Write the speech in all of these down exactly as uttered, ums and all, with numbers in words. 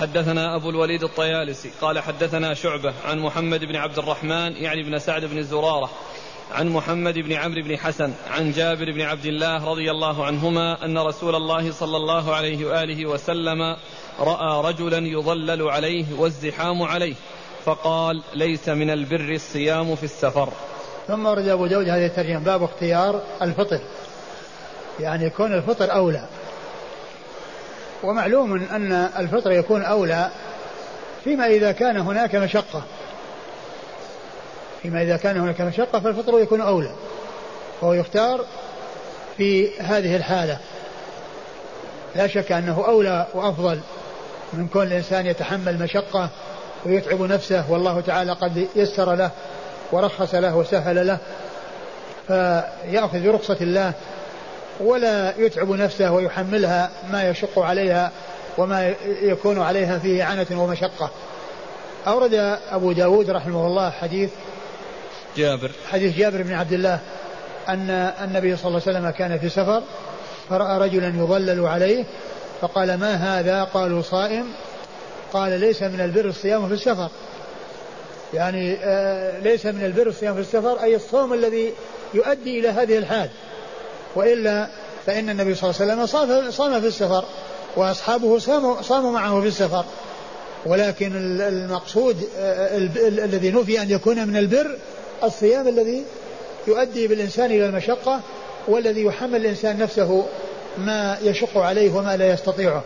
حدثنا أبو الوليد الطيالسي قال حدثنا شعبة عن محمد بن عبد الرحمن يعني بن سعد بن زرارة عن محمد بن عمرو بن حسن عن جابر بن عبد الله رضي الله عنهما أن رسول الله صلى الله عليه وآله وسلم رأى رجلا يظلل عليه والزحام عليه فقال ليس من البر الصيام في السفر. ثم ورد أبو داود هذه الترجمة باب اختيار الفطر، يعني يكون الفطر أولى، ومعلوم أن الفطر يكون أولى فيما إذا كان هناك مشقة، فيما إذا كان هناك مشقة فالفطر يكون أولى، فهو يختار في هذه الحالة. لا شك أنه أولى وأفضل من كون الإنسان يتحمل مشقة ويتعب نفسه، والله تعالى قد يسر له ورخص له وسهل له، فيأخذ برخصة الله ولا يتعب نفسه ويحملها ما يشق عليها وما يكون عليها فيه عنة ومشقة. أورد أبو داود رحمه الله حديث جابر حديث جابر بن عبد الله أن النبي صلى الله عليه وسلم كان في سفر فرأى رجلا يظلل عليه فقال ما هذا؟ قالوا صائم. قال ليس من البر الصيام في السفر، يعني آه ليس من البر الصيام في السفر أي الصوم الذي يؤدي إلى هذه الحال، وإلا فإن النبي صلى الله عليه وسلم صام, صام في السفر وأصحابه صاموا, صاموا معه في السفر، ولكن المقصود آه الذي نفي أن يكون من البر الصيام الذي يؤدي بالإنسان إلى المشقة والذي يحمل الإنسان نفسه ما يشق عليه وما لا يستطيعه.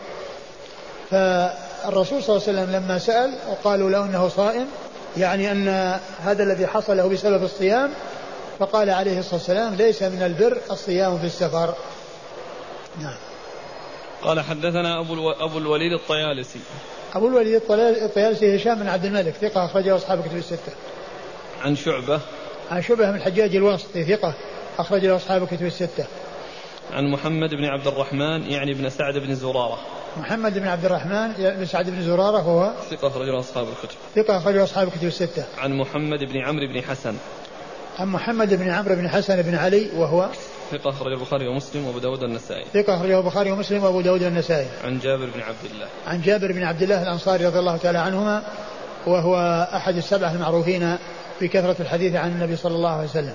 فالرسول صلى الله عليه وسلم لما سأل وقالوا له أنه صائم، يعني أن هذا الذي حصل له بسبب الصيام، فقال عليه الصلاة والسلام ليس من البر الصيام في السفر. نعم. قال حدثنا أبو, أبو الوليد الطيالسي أبو الوليد الطيالسي هشام بن عبد الملك ثقة أخرجه أصحاب كتب الستة. عن شعبة عن شعبة من الحجاج الواسطي ثقة أخرجه أصحاب كتب الستة. عن محمد بن عبد الرحمن يعني بن سعد بن زرارة محمد بن عبد الرحمن بن سعد بن زرارة هو ثقة أخرجه أصحاب الكتب ثقة أخرجه أصحاب كتب الستة. عن محمد بن عمرو بن حسن عن محمد بن عمرو بن حسن بن علي وهو ثقة أخرجه البخاري ومسلم وأبو داود والنسائي ثقة أخرجه البخاري ومسلم وأبو داود والنسائي. عن جابر بن عبد الله عن جابر بن عبد الله الأنصاري رضي الله تعالى عنهما، وهو أحد السبعة المعروفين بكثرة الحديث عن النبي صلى الله عليه وسلم.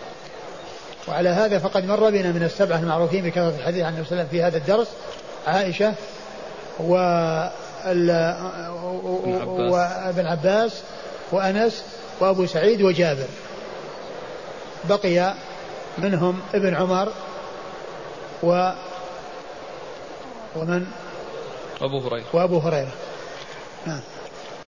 وعلى هذا فقد مر بنا من السبعة المعروفين بكثرة الحديث عن النبي صلى الله عليه وسلم في هذا الدرس عائشة وابن عباس وأنس وأبو سعيد وجابر، بقي منهم ابن عمر و ومن أبو هريرة وأبو هريرة. نعم.